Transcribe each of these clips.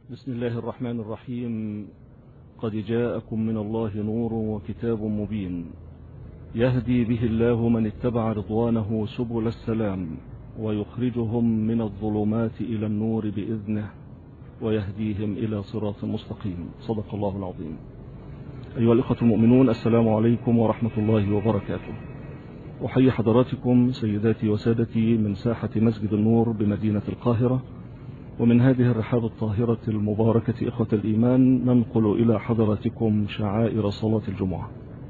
بسم الله الرحمن الرحيم. قد جاءكم من الله نور وكتاب مبين يهدي به الله من اتبع رضوانه سبل السلام ويخرجهم من الظلمات إلى النور بإذنه ويهديهم إلى صراط مستقيم. صدق الله العظيم. أيها الإخوة المؤمنون، السلام عليكم ورحمة الله وبركاته. أحيي حضراتكم سيداتي وسادتي من ساحة مسجد النور بمدينة القاهرة، ومن هذه الرحاب الطاهرة المباركة إخوة الإيمان ننقل إلى حضراتكم شعائر صلاة الجمعة.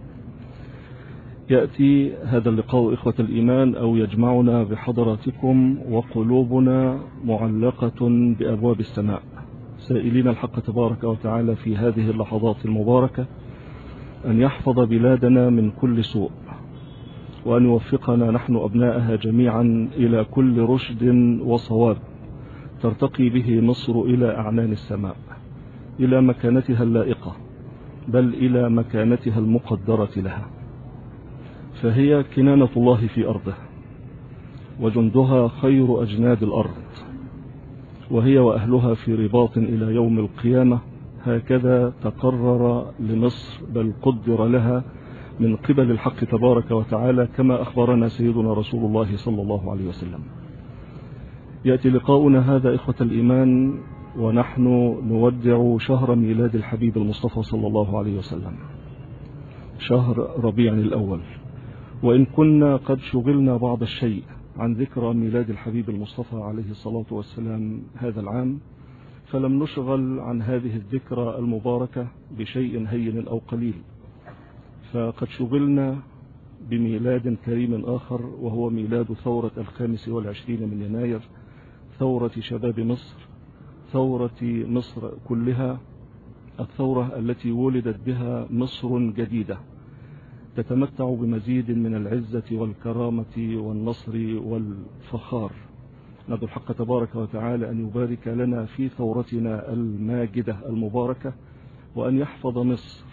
يأتي هذا اللقاء إخوة الإيمان أو يجمعنا بحضراتكم وقلوبنا معلقة بأبواب السماء، سائلين الحق تبارك وتعالى في هذه اللحظات المباركة أن يحفظ بلادنا من كل سوء، وأن يوفقنا نحن أبناءها جميعا إلى كل رشد وصواب ترتقي به مصر إلى أعنان السماء، إلى مكانتها اللائقة، بل إلى مكانتها المقدرة لها. فهي كنانة الله في أرضه، وجندها خير أجناد الأرض، وهي وأهلها في رباط إلى يوم القيامة. هكذا تقرر لمصر، بل قدر لها من قبل الحق تبارك وتعالى، كما أخبرنا سيدنا رسول الله صلى الله عليه وسلم. يأتي لقاؤنا هذا إخوة الإيمان ونحن نودع شهر ميلاد الحبيب المصطفى صلى الله عليه وسلم، شهر ربيع الأول. وإن كنا قد شغلنا بعض الشيء عن ذكرى ميلاد الحبيب المصطفى عليه الصلاة والسلام هذا العام، فلم نشغل عن هذه الذكرى المباركة بشيء هين أو قليل، فقد شغلنا بميلاد كريم آخر، وهو ميلاد ثورة 25 من يناير، ثورة شباب مصر، ثورة مصر كلها، الثورة التي ولدت بها مصر جديدة تتمتع بمزيد من العزة والكرامة والنصر والفخار. ندعو الحق تبارك وتعالى أن يبارك لنا في ثورتنا الماجدة المباركة، وأن يحفظ مصر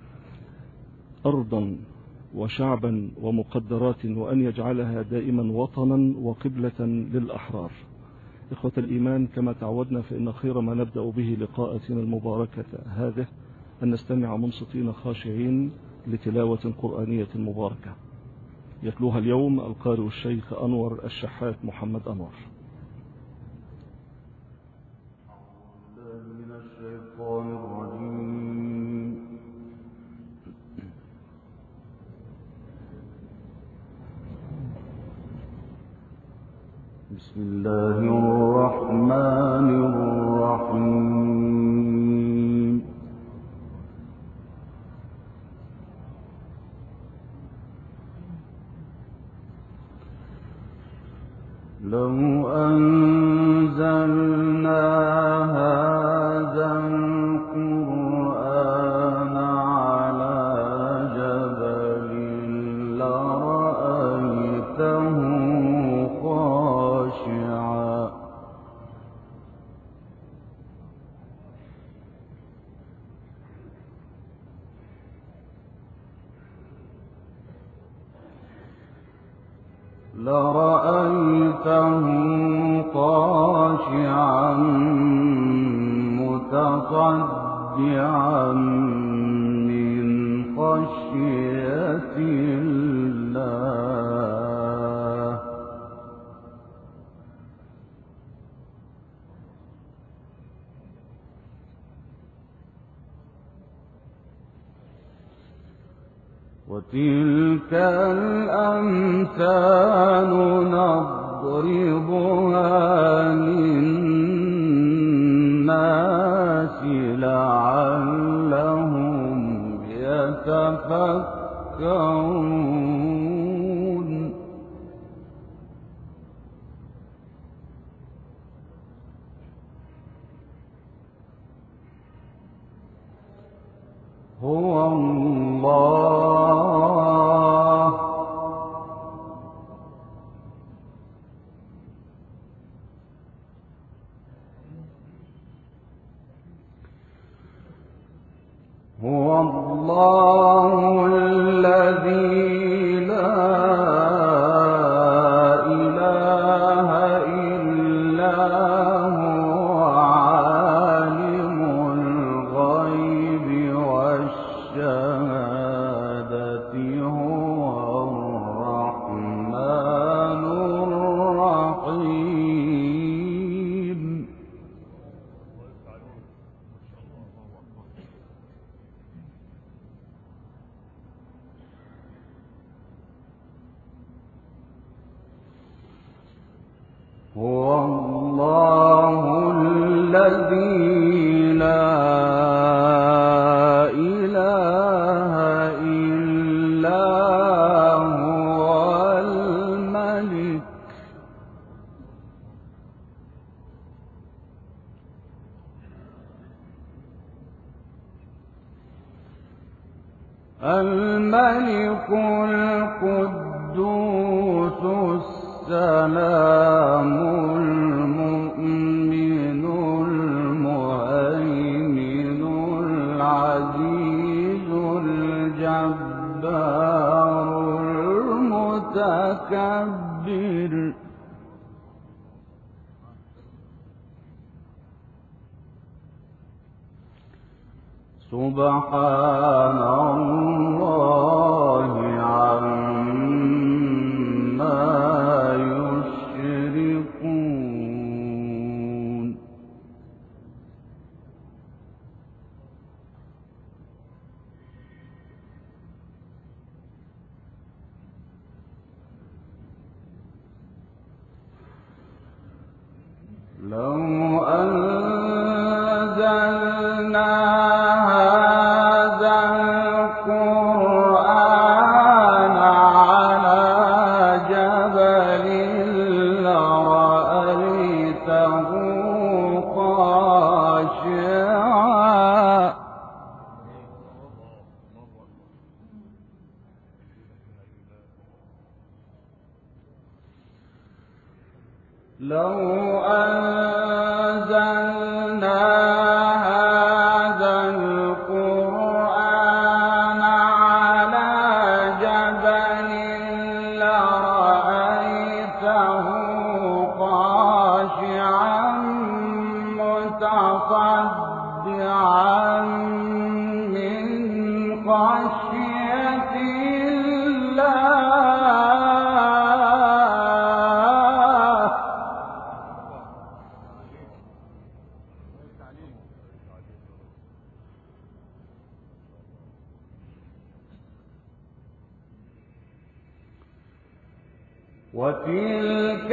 أرضا وشعبا ومقدرات، وأن يجعلها دائما وطنا وقبلة للأحرار. إخوة الإيمان، كما تعودنا فإن خير ما نبدأ به لقاءتنا المباركة هذه أن نستمع منصتين خاشعين لتلاوة قرآنية مباركة يتلوها اليوم القارئ الشيخ أنور الشحات محمد أنور. من الشيطان الرجيم. بسم الله الرحمن الرحيم. لو أنزلنا هذا القرآن على جبل لرأيته خاشعا متصدعا من خشية الله. وتلك الأمثال نضربها للناس لعلهم يتفكرون. هو الله الذي لا إله إلا هو عالم الذي لا إله إلا هو الملك القدوس السلام المؤمن المهيمن العزيز الجبار المتكبر سبحان الله عما يشركون لو أنزلنا هذا القرآن على جبل لرأيته خاشعا لو أنزلنا هذا القرآن على جبل لرأيته خاشعا متصدعا من خشية الله وتلك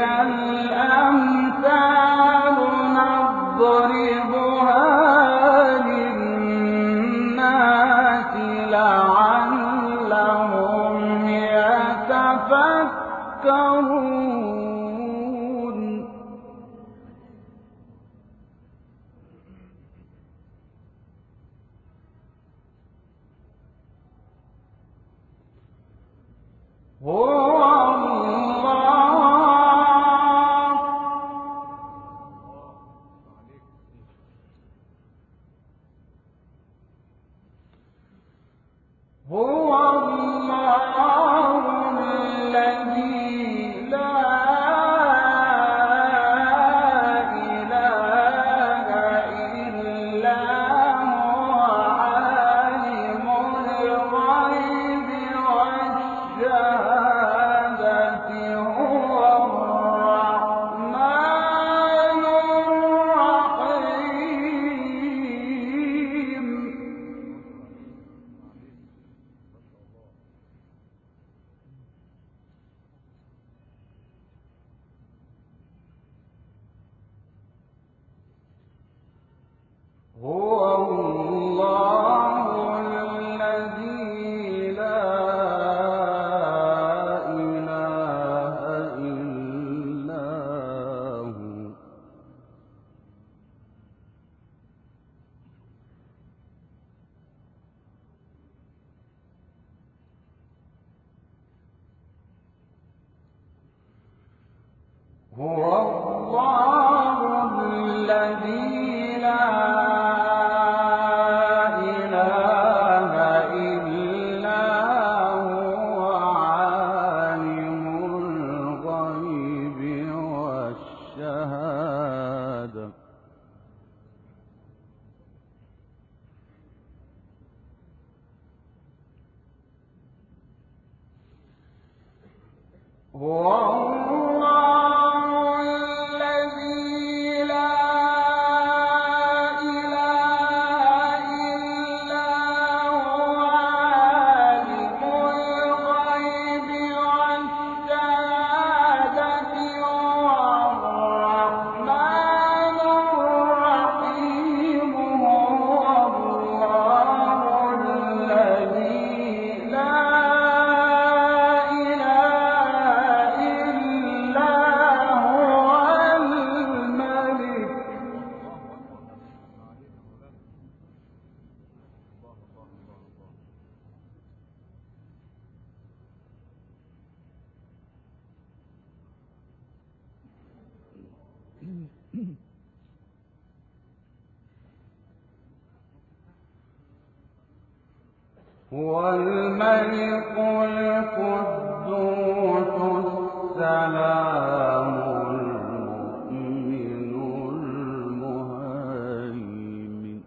الأمثال نضربها للناس لعلهم يتفكرون هو هو الملك القدوس السلام المؤمن المهيمن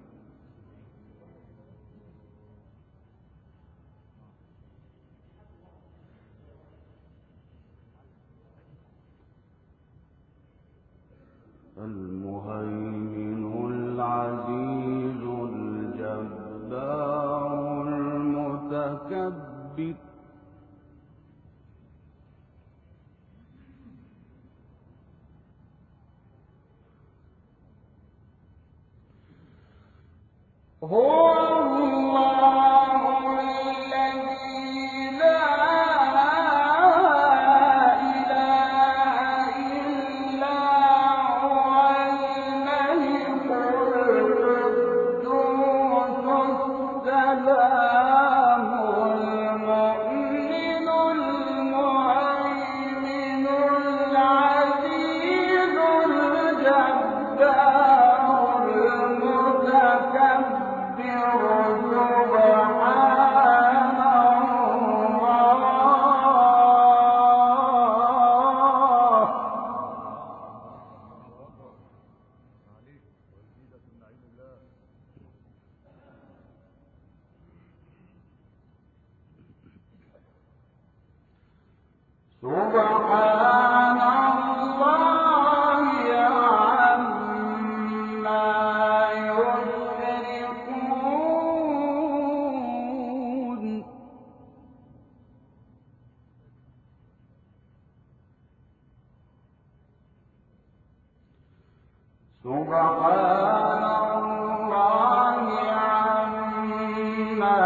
العزيز الجبار المتكبر هو الله الذي لا إله إلا هو الملك القدوس السلام المؤمن المهيمن العزيز الجبار المتكبر سبحان الله سبحان الله عما يشركون سبحان الله عما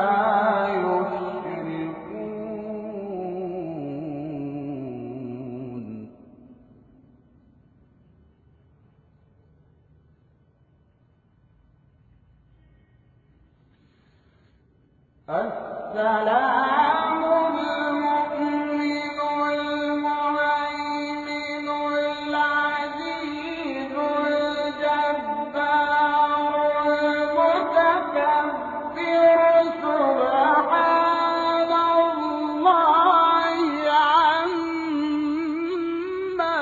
يشركون السلام المؤمن المهيمن العزيز الجبار المتكبر سبحان الله عما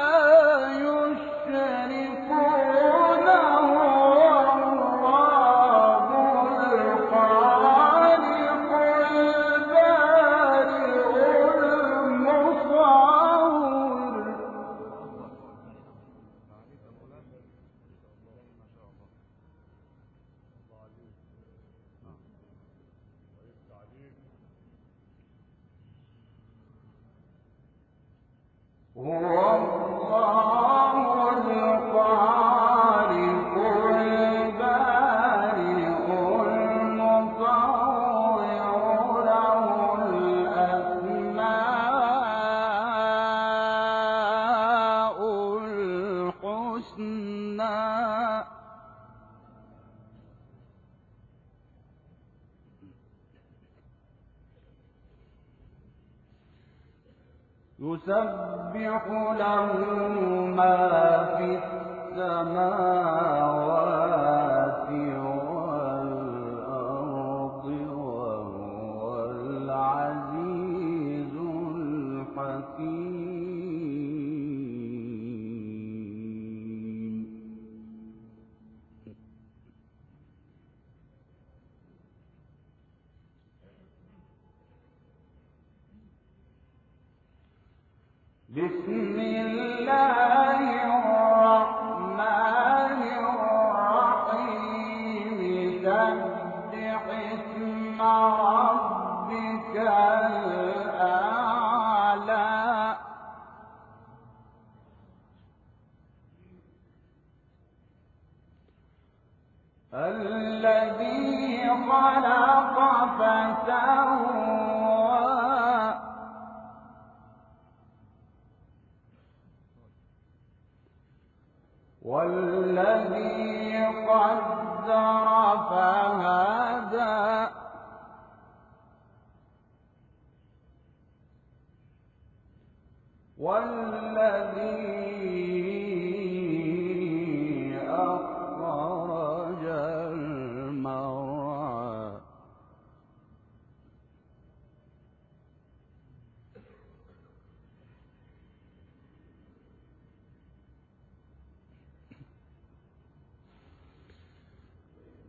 يشركون هو الله الخالق البارئ المصور هو الله الخالق البارئ المصور له الأسماء الحسنى يسبح له ما في السماوات والأرض وهو العزيز الحكيم بسم الله الرحمن الرحيم سبح اسم ربك الأعلى الذي خلق فسوى والذي قدر فهدى والذي أخرج المرعى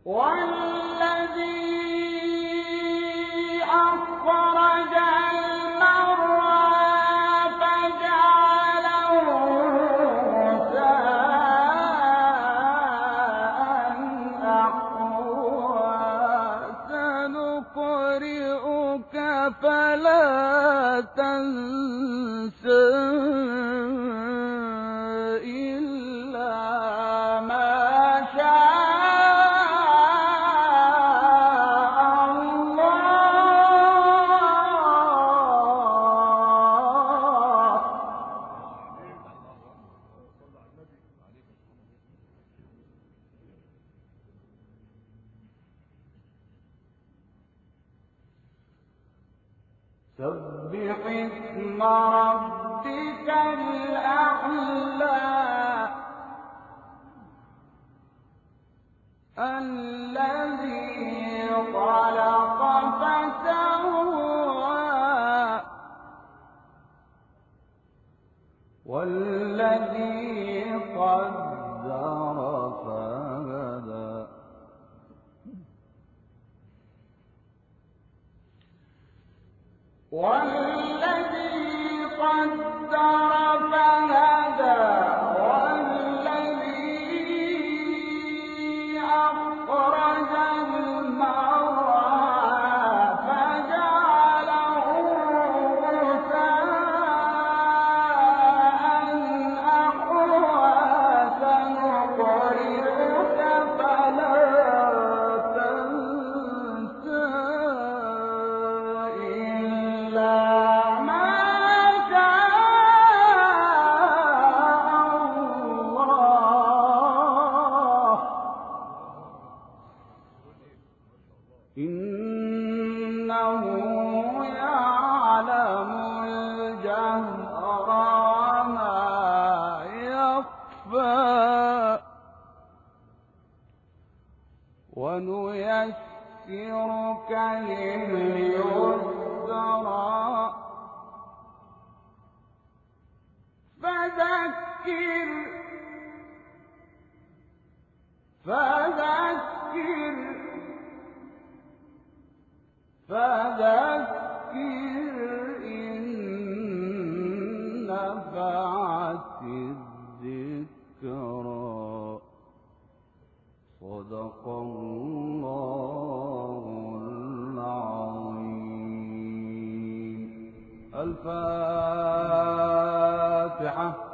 والذي أخرج المرعى فجعله غثاء أحوى سنقرئك فلا تنسى إلا ما شاء الله. سبح اسم ربك الأعلى الذي خلق فسوى والذي قدر فهدى والذي قدر فهدى والذي أخرج المرعى فجعله غثاء أحوى سنقرئك فلا تنسى إلا ما شاء الله. إنه يعلم الجهر وما يخفى ونيسرك لليسرى فذكر إن نفعت الذكرى. صدق الله العظيم. الفاتحة.